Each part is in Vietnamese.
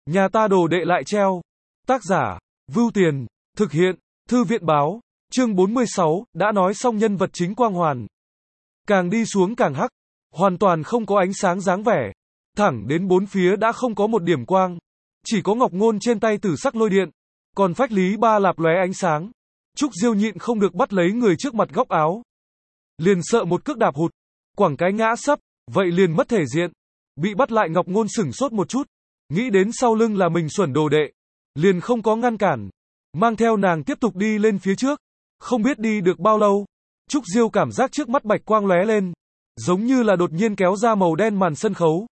Nhà ta đồ đệ lại treo. Tác giả, Vưu Tiền, thực hiện, Thư viện báo, chương 46, đã nói xong nhân vật chính quang hoàn. Càng đi xuống càng hắc, hoàn toàn không có ánh sáng dáng vẻ. Thẳng đến bốn phía đã không có một điểm quang. Chỉ có ngọc ngôn trên tay tử sắc lôi điện. Còn phách lý ba lạp lóe ánh sáng. Trúc Diêu nhịn không được bắt lấy người trước mặt góc áo. Liền sợ một cước đạp hụt. Quẳng cái ngã sấp, vậy liền mất thể diện. Bị bắt lại ngọc ngôn sửng sốt một chút. Nghĩ đến sau lưng là mình xuẩn đồ đệ. Liền không có ngăn cản. Mang theo nàng tiếp tục đi lên phía trước. Không biết đi được bao lâu. Trúc Diêu cảm giác trước mắt bạch quang lóe lên. Giống như là đột nhiên kéo ra màu đen màn sân khấu.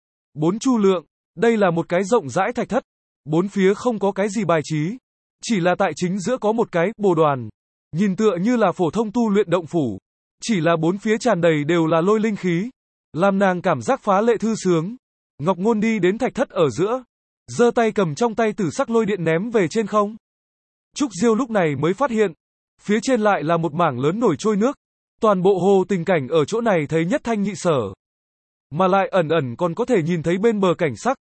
4 chu lượng. Đây là một cái rộng rãi thạch thất. Bốn phía không có cái gì bài trí. Chỉ là tại chính giữa có một cái bồ đoàn. Nhìn tựa như là phổ thông tu luyện động phủ. Chỉ là bốn phía tràn đầy đều là lôi linh khí. Làm nàng cảm giác phá lệ thư sướng. Ngọc Ngôn đi đến thạch thất ở giữa. Giơ tay cầm trong tay tử sắc lôi điện ném về trên không. Trúc Diêu lúc này mới phát hiện. Phía trên lại là một mảng lớn nổi trôi nước. Toàn bộ hồ tình cảnh ở chỗ này thấy nhất thanh nhị sở. Mà lại ẩn ẩn còn có thể nhìn thấy bên bờ cảnh sắc.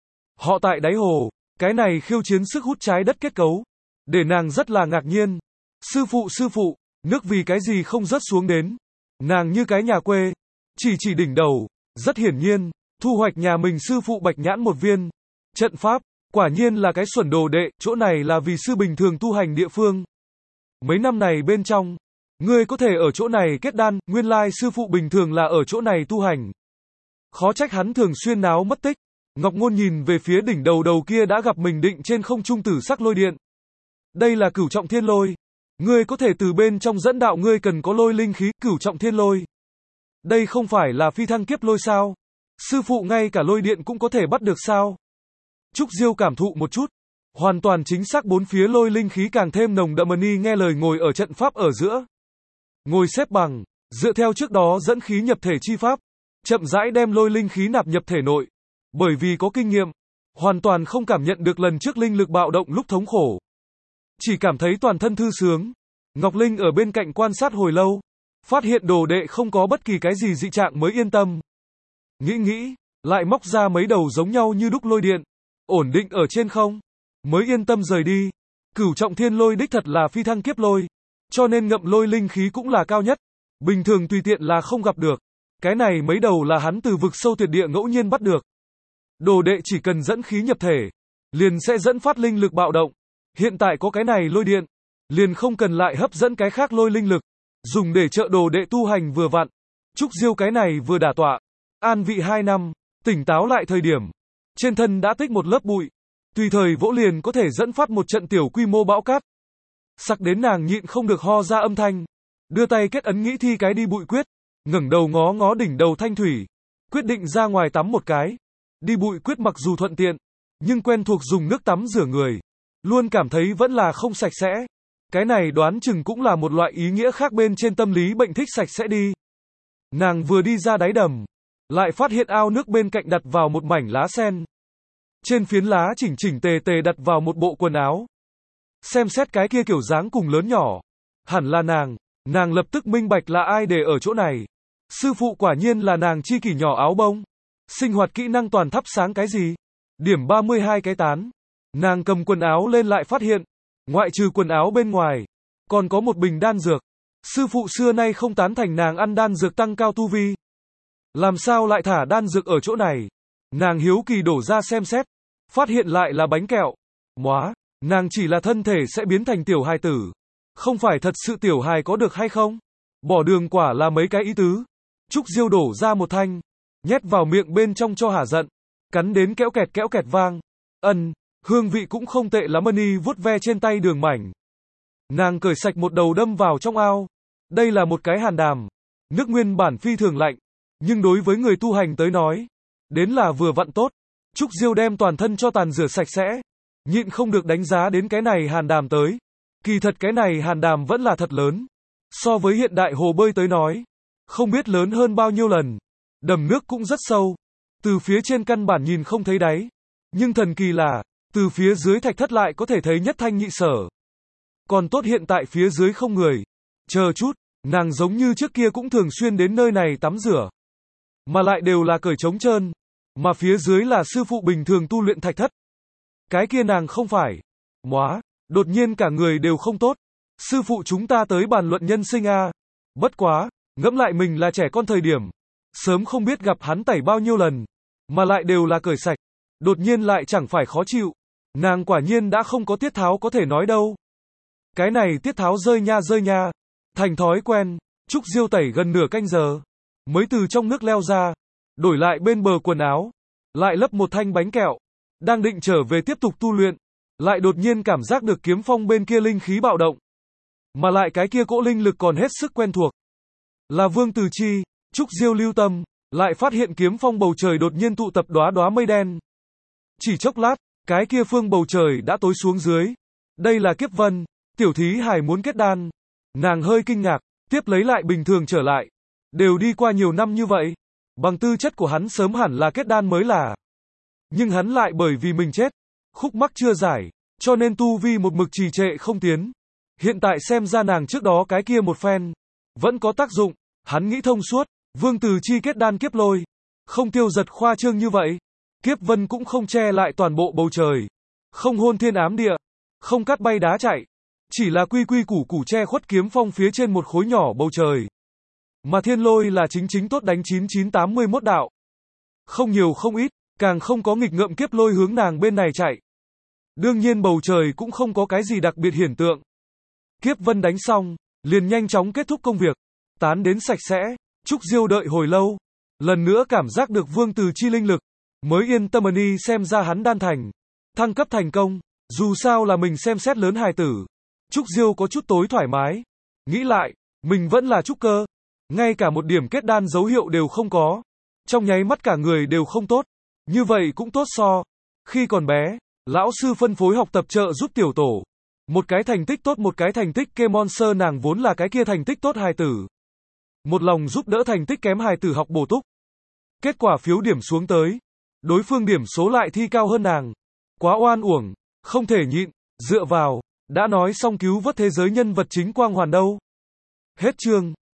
Họ tại đáy hồ. Cái này khiêu chiến sức hút trái đất kết cấu. Để nàng rất là ngạc nhiên. Sư phụ, nước vì cái gì không rớt xuống đến. Nàng như cái nhà quê. Chỉ đỉnh đầu. Rất hiển nhiên. Thu hoạch nhà mình sư phụ bạch nhãn một viên. Trận pháp. Quả nhiên là cái xuẩn đồ đệ. Chỗ này là vì sư bình thường tu hành địa phương. Mấy năm này bên trong. Ngươi có thể ở chỗ này kết đan. Nguyên lai sư phụ bình thường là ở chỗ này tu hành. Khó trách hắn thường xuyên náo mất tích. Ngọc Ngôn nhìn về phía đỉnh đầu kia đã gặp mình định trên không trung tử sắc lôi điện. Đây là cửu trọng thiên lôi. Ngươi có thể từ bên trong dẫn đạo ngươi cần có lôi linh khí, cửu trọng thiên lôi. Đây không phải là phi thăng kiếp lôi sao? Sư phụ ngay cả lôi điện cũng có thể bắt được sao? Trúc Diêu cảm thụ một chút. Hoàn toàn chính xác bốn phía lôi linh khí càng thêm nồng đậm. Ni nghe lời ngồi ở trận pháp ở giữa. Ngồi xếp bằng, dựa theo trước đó dẫn khí nhập thể chi pháp. Chậm rãi đem lôi linh khí nạp nhập thể nội. Bởi vì có kinh nghiệm, hoàn toàn không cảm nhận được lần trước linh lực bạo động lúc thống khổ. Chỉ cảm thấy toàn thân thư sướng. Ngọc Linh ở bên cạnh quan sát hồi lâu. Phát hiện đồ đệ không có bất kỳ cái gì dị trạng mới yên tâm. Nghĩ, lại móc ra mấy đầu giống nhau như đúc lôi điện. Ổn định ở trên không. Mới yên tâm rời đi. Cửu trọng thiên lôi đích thật là phi thăng kiếp lôi. Cho nên ngậm lôi linh khí cũng là cao nhất. Bình thường tùy tiện là không gặp được. Cái này mấy đầu là hắn từ vực sâu tuyệt địa ngẫu nhiên bắt được. Đồ đệ chỉ cần dẫn khí nhập thể, liền sẽ dẫn phát linh lực bạo động. Hiện tại có cái này lôi điện, liền không cần lại hấp dẫn cái khác lôi linh lực, dùng để trợ đồ đệ tu hành vừa vặn. Trúc Diêu cái này vừa đả tọa, an vị 2 năm, tỉnh táo lại thời điểm, trên thân đã tích một lớp bụi, tùy thời vỗ liền có thể dẫn phát một trận tiểu quy mô bão cát. Sặc đến nàng nhịn không được ho ra âm thanh, đưa tay kết ấn nghĩ thi cái đi bụi quyết, ngẩng đầu ngó đỉnh đầu thanh thủy, quyết định ra ngoài tắm một cái. Đi bụi quyết mặc dù thuận tiện, nhưng quen thuộc dùng nước tắm rửa người, luôn cảm thấy vẫn là không sạch sẽ. Cái này đoán chừng cũng là một loại ý nghĩa khác bên trên tâm lý bệnh thích sạch sẽ đi. Nàng vừa đi ra đáy đầm, lại phát hiện ao nước bên cạnh đặt vào một mảnh lá sen. Trên phiến lá chỉnh tề đặt vào một bộ quần áo. Xem xét cái kia kiểu dáng cùng lớn nhỏ, hẳn là nàng lập tức minh bạch là ai để ở chỗ này. Sư phụ quả nhiên là nàng chi kỷ nhỏ áo bông. Sinh hoạt kỹ năng toàn thắp sáng cái gì? Điểm 32 cái tán. Nàng cầm quần áo lên lại phát hiện, ngoại trừ quần áo bên ngoài, còn có một bình đan dược. Sư phụ xưa nay không tán thành nàng ăn đan dược tăng cao tu vi. Làm sao lại thả đan dược ở chỗ này? Nàng hiếu kỳ đổ ra xem xét, phát hiện lại là bánh kẹo. Móa, nàng chỉ là thân thể sẽ biến thành tiểu hài tử. Không phải thật sự tiểu hài có được hay không? Bỏ đường quả là mấy cái ý tứ. Trúc Diêu đổ ra một thanh, nhét vào miệng bên trong cho hả giận, cắn đến kéo kẹt vang. Hương vị cũng không tệ lắm. Ni vuốt ve trên tay đường mảnh. Nàng cởi sạch một đầu đâm vào trong ao. Đây là một cái hàn đàm. Nước nguyên bản phi thường lạnh, nhưng đối với người tu hành tới nói, đến là vừa vặn tốt. Trúc Diêu đem toàn thân cho tàn rửa sạch sẽ. Nhịn không được đánh giá đến cái này hàn đàm tới. Kỳ thật cái này hàn đàm vẫn là thật lớn. So với hiện đại hồ bơi tới nói, không biết lớn hơn bao nhiêu lần. Đầm nước cũng rất sâu. Từ phía trên căn bản nhìn không thấy đáy. Nhưng thần kỳ là, từ phía dưới thạch thất lại có thể thấy nhất thanh nhị sở. Còn tốt hiện tại phía dưới không người. Chờ chút, nàng giống như trước kia cũng thường xuyên đến nơi này tắm rửa. Mà lại đều là cởi trống trơn. Mà phía dưới là sư phụ bình thường tu luyện thạch thất. Cái kia nàng không phải. Móa, đột nhiên cả người đều không tốt. Sư phụ chúng ta tới bàn luận nhân sinh a. Bất quá, ngẫm lại mình là trẻ con thời điểm. Sớm không biết gặp hắn tẩy bao nhiêu lần. Mà lại đều là cởi sạch. Đột nhiên lại chẳng phải khó chịu. Nàng quả nhiên đã không có tiết tháo có thể nói đâu. Cái này tiết tháo rơi nha. Thành thói quen, Trúc Diêu tẩy gần nửa canh giờ. Mới từ trong nước leo ra. Đổi lại bên bờ quần áo. Lại lấp một thanh bánh kẹo. Đang định trở về tiếp tục tu luyện. Lại đột nhiên cảm giác được kiếm phong bên kia linh khí bạo động. Mà lại cái kia cỗ linh lực còn hết sức quen thuộc. Là Vương Từ Chi. Trúc Diêu lưu tâm. Lại phát hiện kiếm phong bầu trời đột nhiên tụ tập đóa đóa mây đen. Chỉ chốc lát, cái kia phương bầu trời đã tối xuống dưới. Đây là Kiếp Vân. Tiểu thí hài muốn kết đan. Nàng hơi kinh ngạc, tiếp lấy lại bình thường trở lại. Đều đi qua nhiều năm như vậy. Bằng tư chất của hắn sớm hẳn là kết đan mới là. Nhưng hắn lại bởi vì mình chết. Khúc mắc chưa giải. Cho nên tu vi một mực trì trệ không tiến. Hiện tại xem ra nàng trước đó cái kia một phen. Vẫn có tác dụng. Hắn nghĩ thông suốt. Vương Từ Chi kết đan kiếp lôi. Không tiêu giật khoa trương như vậy. Kiếp Vân cũng không che lại toàn bộ bầu trời. Không hôn thiên ám địa. Không cắt bay đá chạy. Chỉ là quy quy củ củ che khuất kiếm phong phía trên một khối nhỏ bầu trời. Mà thiên lôi là chính tốt đánh 9981 đạo. Không nhiều không ít, càng không có nghịch ngợm kiếp lôi hướng nàng bên này chạy. Đương nhiên bầu trời cũng không có cái gì đặc biệt hiển tượng. Kiếp Vân đánh xong, liền nhanh chóng kết thúc công việc. Tán đến sạch sẽ, Trúc Diêu đợi hồi lâu. Lần nữa cảm giác được Vương Từ Chi linh lực. Mới yên tâm đi xem ra hắn đan thành. Thăng cấp thành công. Dù sao là mình xem xét lớn hài tử. Trúc Diêu có chút tối thoải mái. Nghĩ lại, mình vẫn là trúc cơ. Ngay cả một điểm kết đan dấu hiệu đều không có. Trong nháy mắt cả người đều không tốt. Như vậy cũng tốt so. Khi còn bé, lão sư phân phối học tập trợ giúp tiểu tổ. Một cái thành tích tốt một cái thành tích kê monster nàng vốn là cái kia thành tích tốt hài tử. Một lòng giúp đỡ thành tích kém hài tử học bổ túc. Kết quả phiếu điểm xuống tới. Đối phương điểm số lại thi cao hơn nàng. Quá oan uổng, không thể nhịn, dựa vào. Đã nói xong cứu vớt thế giới nhân vật chính quang hoàn đâu. Hết chương.